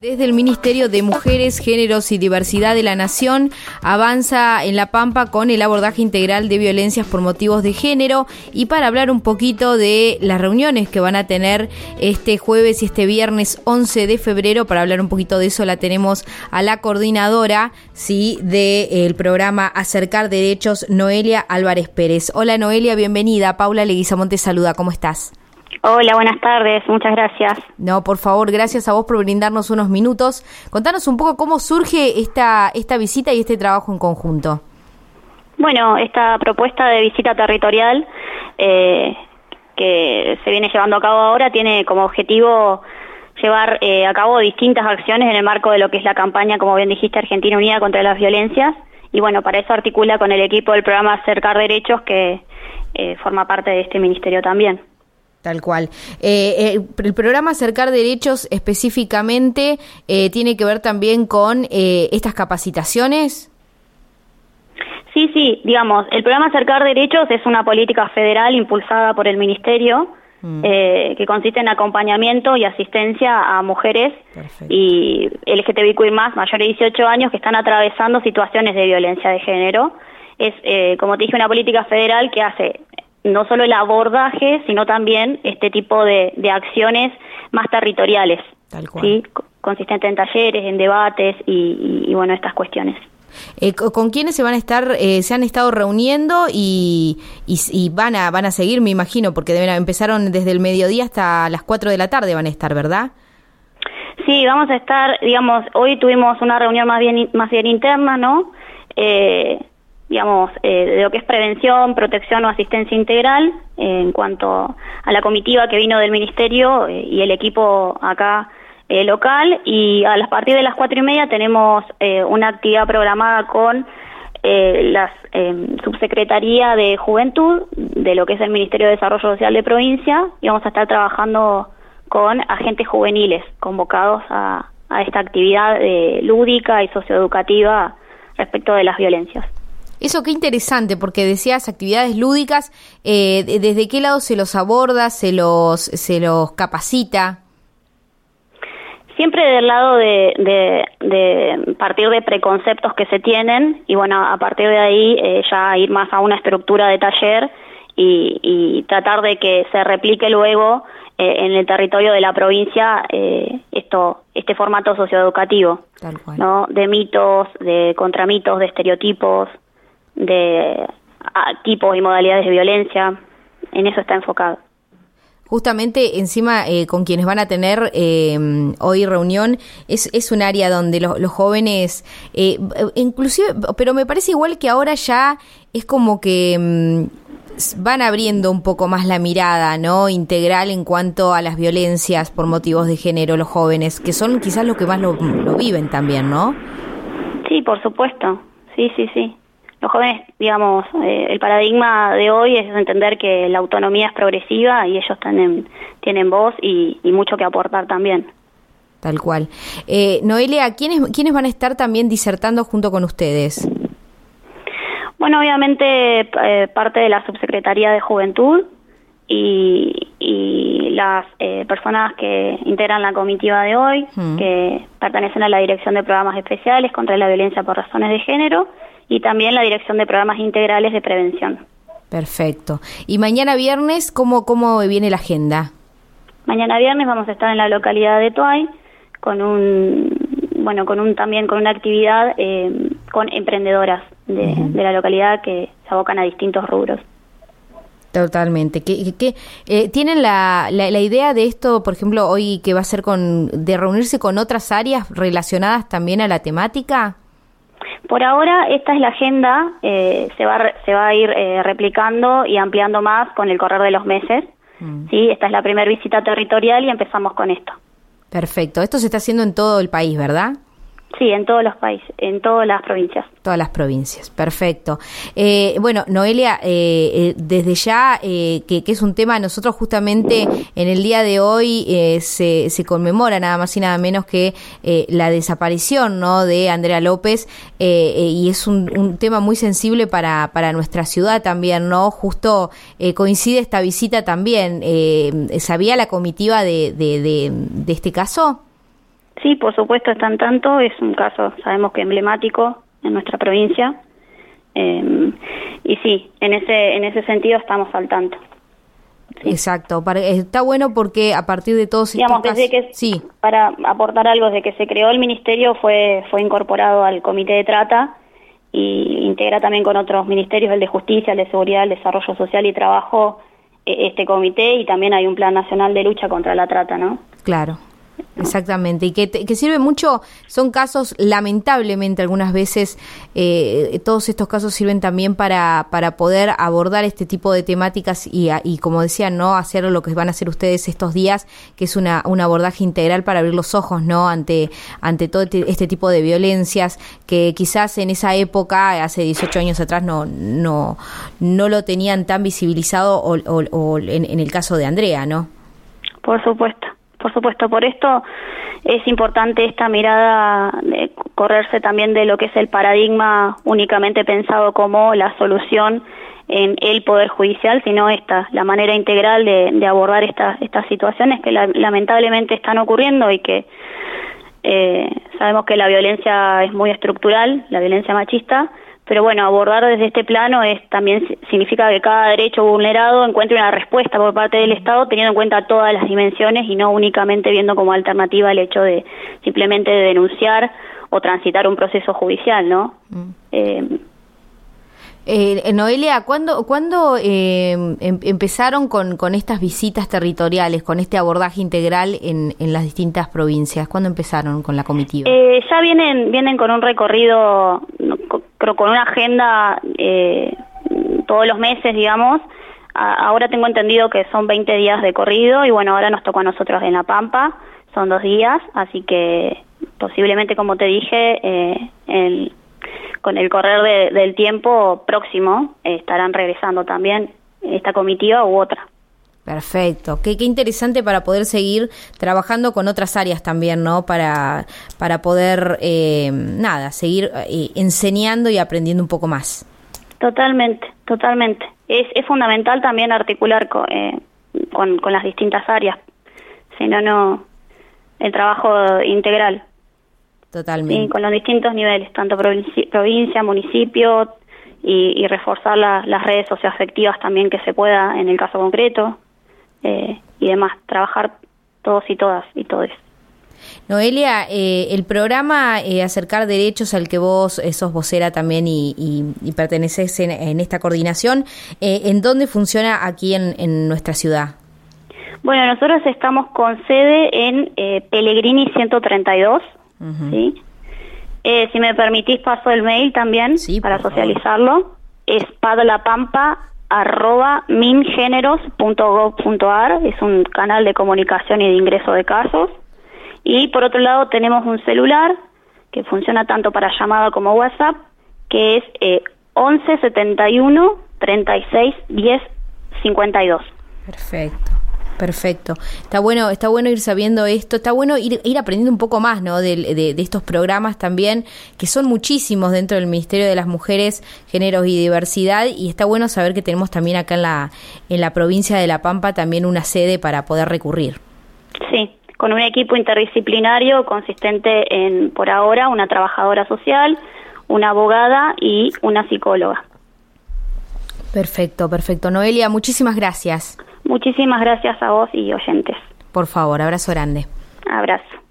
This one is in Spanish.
Desde el Ministerio de Mujeres, Géneros y Diversidad de la Nación avanza en La Pampa con el abordaje integral de violencias por motivos de género, y para hablar un poquito de las reuniones que van a tener este jueves y este viernes 11 de febrero, para hablar un poquito de eso la tenemos a la coordinadora del programa Acercar Derechos, Noelia Álvarez Pérez. Hola Noelia, bienvenida. Paula Leguizamón te saluda, ¿cómo estás? Hola, buenas tardes, muchas gracias. No, por favor, gracias a vos por brindarnos unos minutos. Contanos un poco cómo surge esta visita y este trabajo en conjunto. Bueno, esta propuesta de visita territorial que se viene llevando a cabo ahora tiene como objetivo llevar a cabo distintas acciones en el marco de lo que es la campaña, como bien dijiste, Argentina Unida contra las Violencias, y bueno, para eso articula con el equipo del programa Acercar Derechos, que forma parte de este ministerio también. Tal cual. El programa Acercar Derechos específicamente tiene que ver también con estas capacitaciones. Sí, digamos, el programa Acercar Derechos es una política federal impulsada por el Ministerio que consiste en acompañamiento y asistencia a mujeres y LGTBIQI+, mayores de 18 años, que están atravesando situaciones de violencia de género. Es, como te dije, una política federal que hace no solo el abordaje, sino también este tipo de acciones más territoriales, tal cual. ¿Sí? Consistente en talleres, en debates y bueno, estas cuestiones. ¿Con quiénes se van a estar, se han estado reuniendo y van a seguir, me imagino, porque empezaron desde el mediodía hasta las 4 de la tarde van a estar, ¿verdad? Sí, vamos a estar, digamos, hoy tuvimos una reunión más bien interna, ¿no? De lo que es prevención, protección o asistencia integral, en cuanto a la comitiva que vino del Ministerio y el equipo acá local, y a partir de las 4:30 tenemos una actividad programada con la Subsecretaría de Juventud de lo que es el Ministerio de Desarrollo Social de provincia, y vamos a estar trabajando con agentes juveniles convocados a esta actividad lúdica y socioeducativa respecto de las violencias. Eso qué interesante, porque decías actividades lúdicas, ¿desde qué lado se los aborda, se los capacita? Siempre del lado de partir de preconceptos que se tienen, y bueno, a partir de ahí ya ir más a una estructura de taller y tratar de que se replique luego en el territorio de la provincia este formato socioeducativo, tal cual, ¿no? De mitos, de contramitos, de estereotipos, de tipos y modalidades de violencia. En eso está enfocado. Justamente encima con quienes van a tener hoy reunión es un área donde los jóvenes inclusive, pero me parece igual que ahora ya es como que van abriendo un poco más la mirada, ¿no? Integral en cuanto a las violencias por motivos de género, los jóvenes, que son quizás los que más lo viven también, ¿no? Sí, por supuesto. Sí. Los jóvenes, digamos, el paradigma de hoy es entender que la autonomía es progresiva y ellos tienen voz y mucho que aportar también. Tal cual. Noelia, ¿quiénes van a estar también disertando junto con ustedes? Bueno, obviamente parte de la Subsecretaría de Juventud y las personas que integran la comitiva de hoy, que pertenecen a la Dirección de Programas Especiales contra la Violencia por Razones de Género, y también la Dirección de Programas Integrales de Prevención. Perfecto. ¿Y mañana viernes cómo viene la agenda? Mañana viernes vamos a estar en la localidad de Tuay con una actividad con emprendedoras de la localidad que se abocan a distintos rubros. Totalmente. ¿Tienen la idea de esto, por ejemplo, hoy que va a ser de reunirse con otras áreas relacionadas también a la temática? Por ahora esta es la agenda, se va a ir replicando y ampliando más con el correr de los meses. Sí, esta es la primera visita territorial y empezamos con esto. Perfecto. Esto se está haciendo en todo el país, ¿verdad? Sí, en todos los países, en todas las provincias. Todas las provincias, perfecto. Bueno, Noelia, desde ya, que es un tema, nosotros justamente en el día de hoy se conmemora nada más y nada menos que la desaparición, ¿no?, de Andrea López, y es un tema muy sensible para nuestra ciudad también, ¿no? Justo coincide esta visita también. ¿Sabía la comitiva de este caso? Sí, por supuesto están tanto, es un caso, sabemos que emblemático en nuestra provincia, y sí, en ese sentido estamos al tanto. Sí. Exacto, está bueno porque a partir de todos estos casos... Sí. Para aportar algo, desde que se creó el ministerio fue incorporado al Comité de Trata y integra también con otros ministerios, el de Justicia, el de Seguridad, el de Desarrollo Social y Trabajo, este comité, y también hay un plan nacional de lucha contra la trata, ¿no? Claro. Exactamente, y que sirve mucho, son casos, lamentablemente algunas veces, todos estos casos sirven también para poder abordar este tipo de temáticas y como decían, ¿no?, hacer lo que van a hacer ustedes estos días, que es un abordaje integral para abrir los ojos, ¿no?, ante todo este tipo de violencias que quizás en esa época, hace 18 años atrás, no lo tenían tan visibilizado o en el caso de Andrea, ¿no? Por supuesto. Por esto es importante esta mirada de correrse también de lo que es el paradigma únicamente pensado como la solución en el Poder Judicial, sino la manera integral de abordar estas situaciones que lamentablemente están ocurriendo y que sabemos que la violencia es muy estructural, la violencia machista, pero bueno, abordar desde este plano también significa que cada derecho vulnerado encuentre una respuesta por parte del Estado, teniendo en cuenta todas las dimensiones y no únicamente viendo como alternativa el hecho de simplemente denunciar o transitar un proceso judicial, ¿no? Noelia, ¿cuándo empezaron con estas visitas territoriales, con este abordaje integral en las distintas provincias? ¿Cuándo empezaron con la comitiva? Ya vienen con un recorrido, creo, con una agenda todos los meses, digamos. Ahora tengo entendido que son 20 días de corrido y bueno, ahora nos tocó a nosotros en La Pampa, son 2 días, así que posiblemente, como te dije, con el correr del tiempo próximo estarán regresando también esta comitiva u otra. Perfecto, qué interesante para poder seguir trabajando con otras áreas también, ¿no? Para poder, seguir enseñando y aprendiendo un poco más. Totalmente. Es fundamental también articular con las distintas áreas, si no, el trabajo integral. Totalmente. Sí, con los distintos niveles, tanto provincia, municipio, y reforzar las redes socioafectivas también que se pueda en el caso concreto, y demás, trabajar todos y todas y todos. Noelia, el programa Acercar Derechos, al que vos sos vocera también y perteneces en esta coordinación, ¿en dónde funciona aquí en nuestra ciudad? Bueno, nosotros estamos con sede en Pellegrini 132, uh-huh. ¿Sí? Si me permitís paso el mail también, sí, para socializarlo. Es padlapampa@mingeneros.gov.ar, es un canal de comunicación y de ingreso de casos. Y por otro lado tenemos un celular que funciona tanto para llamada como WhatsApp, que es 11 71 36 10 52. Perfecto. Está bueno ir sabiendo esto, está bueno ir aprendiendo un poco más, ¿no? De estos programas también, que son muchísimos dentro del Ministerio de las Mujeres, Géneros y Diversidad, y está bueno saber que tenemos también acá en la provincia de La Pampa también una sede para poder recurrir. Sí, con un equipo interdisciplinario consistente en, por ahora, una trabajadora social, una abogada y una psicóloga. Perfecto. Noelia, muchísimas gracias. Muchísimas gracias a vos y oyentes. Por favor, abrazo grande. Abrazo.